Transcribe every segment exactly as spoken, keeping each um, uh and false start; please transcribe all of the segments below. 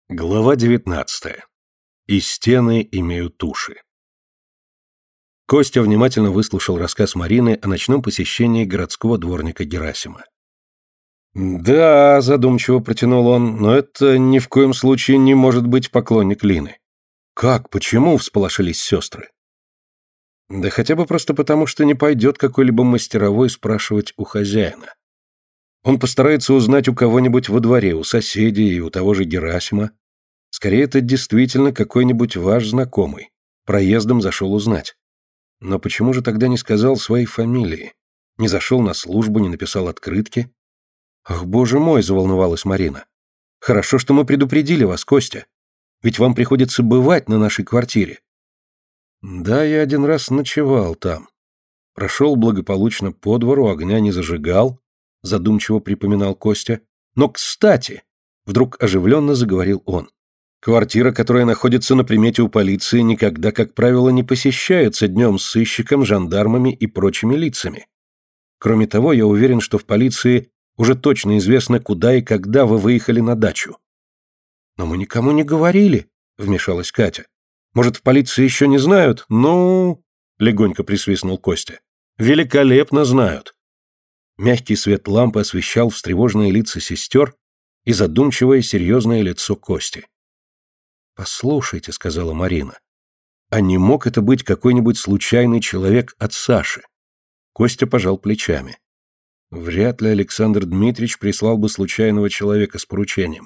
Глава девятнадцатая. И стены имеют уши. Костя внимательно выслушал рассказ Марины о ночном посещении городского дворника Герасима. «Да», — задумчиво протянул он, — «но это ни в коем случае не может быть поклонник Лины». «Как? Почему?» — всполошились сестры. «Да хотя бы просто потому, что не пойдет какой-либо мастеровой спрашивать у хозяина. Он постарается узнать у кого-нибудь во дворе, у соседей и у того же Герасима. Скорее, это действительно какой-нибудь ваш знакомый. Проездом зашел узнать. Но почему же тогда не сказал своей фамилии? Не зашел на службу, не написал открытки?» «Ах, боже мой!» — заволновалась Марина. «Хорошо, что мы предупредили вас, Костя. Ведь вам приходится бывать на нашей квартире». «Да, я один раз ночевал там. Прошел благополучно по двору, огня не зажигал», — задумчиво припоминал Костя. «Но, кстати!» — вдруг оживленно заговорил он. «Квартира, которая находится на примете у полиции, никогда, как правило, не посещается днем с сыщиком, жандармами и прочими лицами. Кроме того, я уверен, что в полиции уже точно известно, куда и когда вы выехали на дачу». «Но мы никому не говорили», — вмешалась Катя. «Может, в полиции еще не знают? Ну...» — легонько присвистнул Костя. «Великолепно знают». Мягкий свет лампы освещал встревоженные лица сестер и задумчивое серьезное лицо Кости. «Послушайте», — сказала Марина, — «а не мог это быть какой-нибудь случайный человек от Саши?» Костя пожал плечами. «Вряд ли Александр Дмитриевич прислал бы случайного человека с поручением.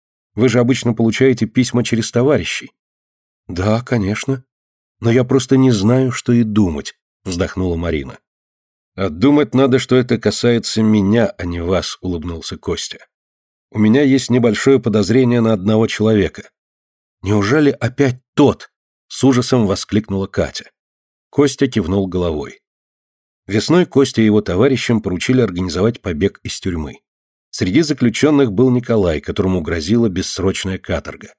Вы же обычно получаете письма через товарищей». «Да, конечно. Но я просто не знаю, что и думать», — вздохнула Марина. «А думать надо, что это касается меня, а не вас», — улыбнулся Костя. «У меня есть небольшое подозрение на одного человека». «Неужели опять тот?» — с ужасом воскликнула Катя. Костя кивнул головой. Весной Костя и его товарищам поручили организовать побег из тюрьмы. Среди заключенных был Николай, которому грозила бессрочная каторга.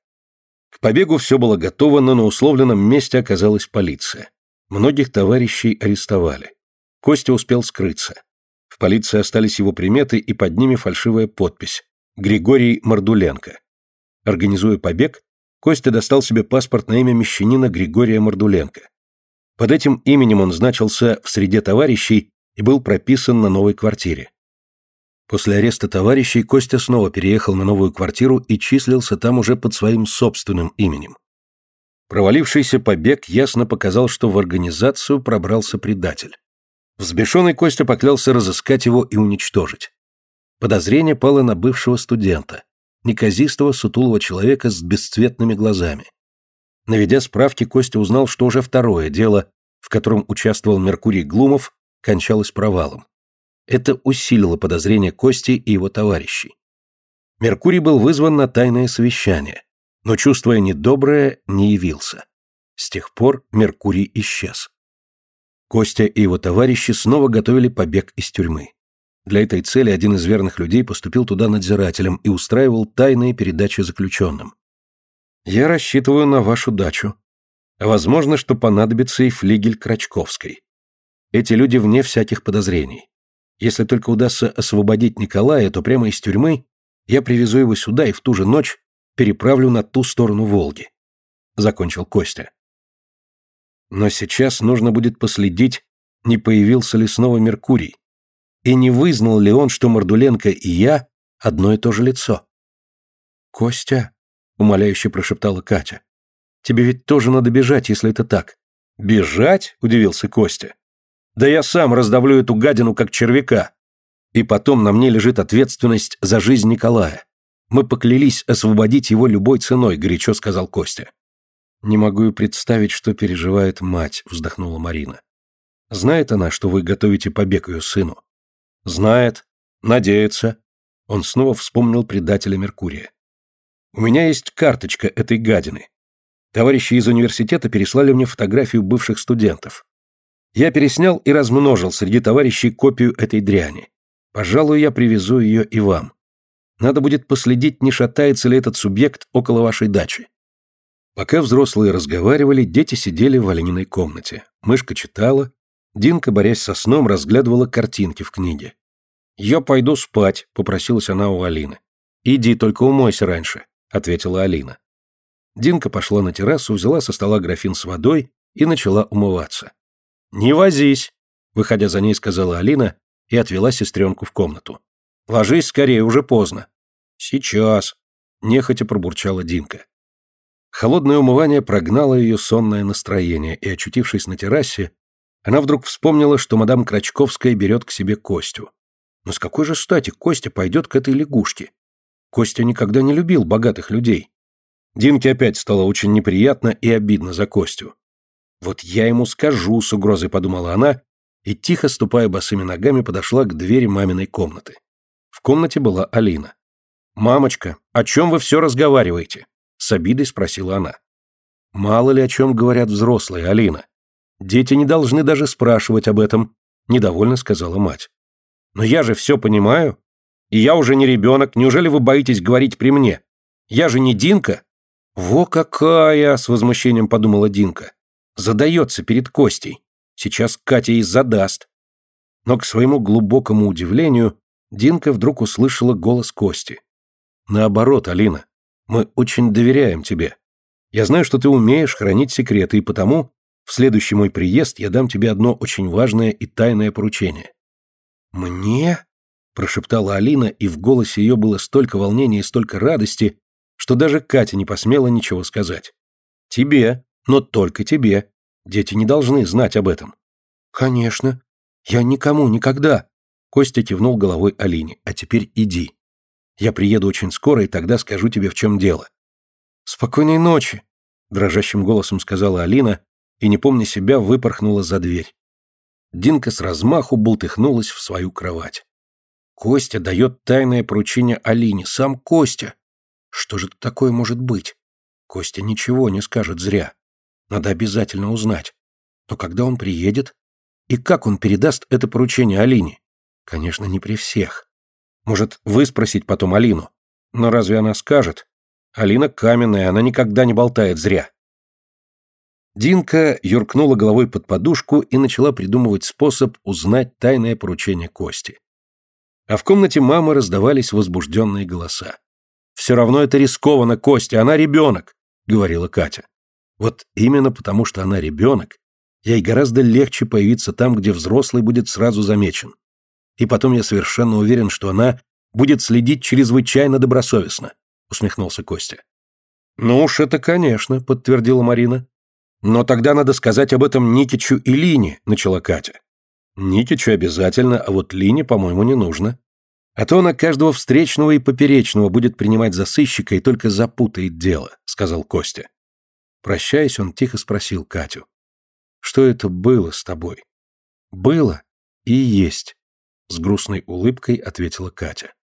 К побегу все было готово, но на условленном месте оказалась полиция. Многих товарищей арестовали. Костя успел скрыться. В полиции остались его приметы и под ними фальшивая подпись «Григорий Мордуленко». Организуя побег, Костя достал себе паспорт на имя мещанина Григория Мордуленко. Под этим именем он значился в среде товарищей и был прописан на новой квартире. После ареста товарищей Костя снова переехал на новую квартиру и числился там уже под своим собственным именем. Провалившийся побег ясно показал, что в организацию пробрался предатель. Взбешенный Костя поклялся разыскать его и уничтожить. Подозрение пало на бывшего студента, неказистого сутулого человека с бесцветными глазами. Наведя справки, Костя узнал, что уже второе дело, в котором участвовал Меркурий Глумов, кончалось провалом. Это усилило подозрения Кости и его товарищей. Меркурий был вызван на тайное совещание, но, чувствуя недоброе, не явился. С тех пор Меркурий исчез. Костя и его товарищи снова готовили побег из тюрьмы. Для этой цели один из верных людей поступил туда надзирателем и устраивал тайные передачи заключенным. «Я рассчитываю на вашу дачу. Возможно, что понадобится и флигель Крачковской. Эти люди вне всяких подозрений. Если только удастся освободить Николая, то прямо из тюрьмы я привезу его сюда и в ту же ночь переправлю на ту сторону Волги», — закончил Костя. Но сейчас нужно будет последить, не появился ли снова Меркурий, и не вызнал ли он, что Мордуленко и я одно и то же лицо. «Костя», — умоляюще прошептала Катя, — «тебе ведь тоже надо бежать, если это так». «Бежать?» — удивился Костя. «Да я сам раздавлю эту гадину, как червяка. И потом на мне лежит ответственность за жизнь Николая. Мы поклялись освободить его любой ценой», — горячо сказал Костя. «Не могу и представить, что переживает мать», — вздохнула Марина. «Знает она, что вы готовите побег ее сыну?» «Знает. Надеется». Он снова вспомнил предателя Меркурия. «У меня есть карточка этой гадины. Товарищи из университета переслали мне фотографию бывших студентов. Я переснял и размножил среди товарищей копию этой дряни. Пожалуй, я привезу ее и вам. Надо будет последить, не шатается ли этот субъект около вашей дачи». Пока взрослые разговаривали, дети сидели в Алининой комнате. Мышка читала, Динка, борясь со сном, разглядывала картинки в книге. «Я пойду спать», — попросилась она у Алины. «Иди, только умойся раньше. ответила Алина. Динка пошла на террасу, взяла со стола графин с водой и начала умываться. «Не возись!» — выходя за ней, сказала Алина и отвела сестренку в комнату. «Ложись скорее, уже поздно». «Сейчас», — нехотя пробурчала Динка. Холодное умывание прогнало ее сонное настроение, и, очутившись на террасе, она вдруг вспомнила, что мадам Крачковская берет к себе Костю. Но с какой же стати Костя пойдет к этой лягушке? Костя никогда не любил богатых людей. Динке опять стало очень неприятно и обидно за Костю. «Вот я ему скажу», — с угрозой подумала она, и, тихо ступая босыми ногами, подошла к двери маминой комнаты. В комнате была Алина. «Мамочка, о чем вы все разговариваете?» — с обидой спросила она. «Мало ли о чем говорят взрослые, Алина. Дети не должны даже спрашивать об этом», — недовольно сказала мать. «Но я же все понимаю. И я уже не ребенок, неужели вы боитесь говорить при мне? Я же не Динка». «Во какая!» — с возмущением подумала Динка. «Задается перед Костей. Сейчас Катя и задаст». Но к своему глубокому удивлению Динка вдруг услышала голос Кости. «Наоборот, Алина, мы очень доверяем тебе. Я знаю, что ты умеешь хранить секреты, и потому в следующий мой приезд я дам тебе одно очень важное и тайное поручение». «Мне?» — прошептала Алина, и в голосе ее было столько волнения и столько радости, что даже Катя не посмела ничего сказать. «Тебе, но только тебе. Дети не должны знать об этом». «Конечно. Я никому никогда». Костя кивнул головой Алине. «А теперь иди. Я приеду очень скоро, и тогда скажу тебе, в чем дело». «Спокойной ночи», — дрожащим голосом сказала Алина, и, не помня себя, выпорхнула за дверь. Динка с размаху бултыхнулась в свою кровать. Костя дает тайное поручение Алине, сам Костя. Что же это такое может быть? Костя ничего не скажет зря. Надо обязательно узнать. Но когда он приедет? И как он передаст это поручение Алине? Конечно, не при всех. Может, выспросить потом Алину. Но разве она скажет? Алина каменная, она никогда не болтает зря. Динка юркнула головой под подушку и начала придумывать способ узнать тайное поручение Кости. А в комнате мамы раздавались возбужденные голоса. «Все равно это рискованно, Костя, она ребенок», — говорила Катя. «Вот именно потому, что она ребенок, ей гораздо легче появиться там, где взрослый будет сразу замечен. И потом я совершенно уверен, что она будет следить чрезвычайно добросовестно», — усмехнулся Костя. «Ну уж это, конечно», — подтвердила Марина. «Но тогда надо сказать об этом Никичу и Лине», — начала Катя. «Никичу обязательно, а вот Лине, по-моему, не нужно. А то она каждого встречного и поперечного будет принимать за сыщика и только запутает дело», — сказал Костя. Прощаясь, он тихо спросил Катю. «Что это было с тобой?» «Было и есть», — с грустной улыбкой ответила Катя.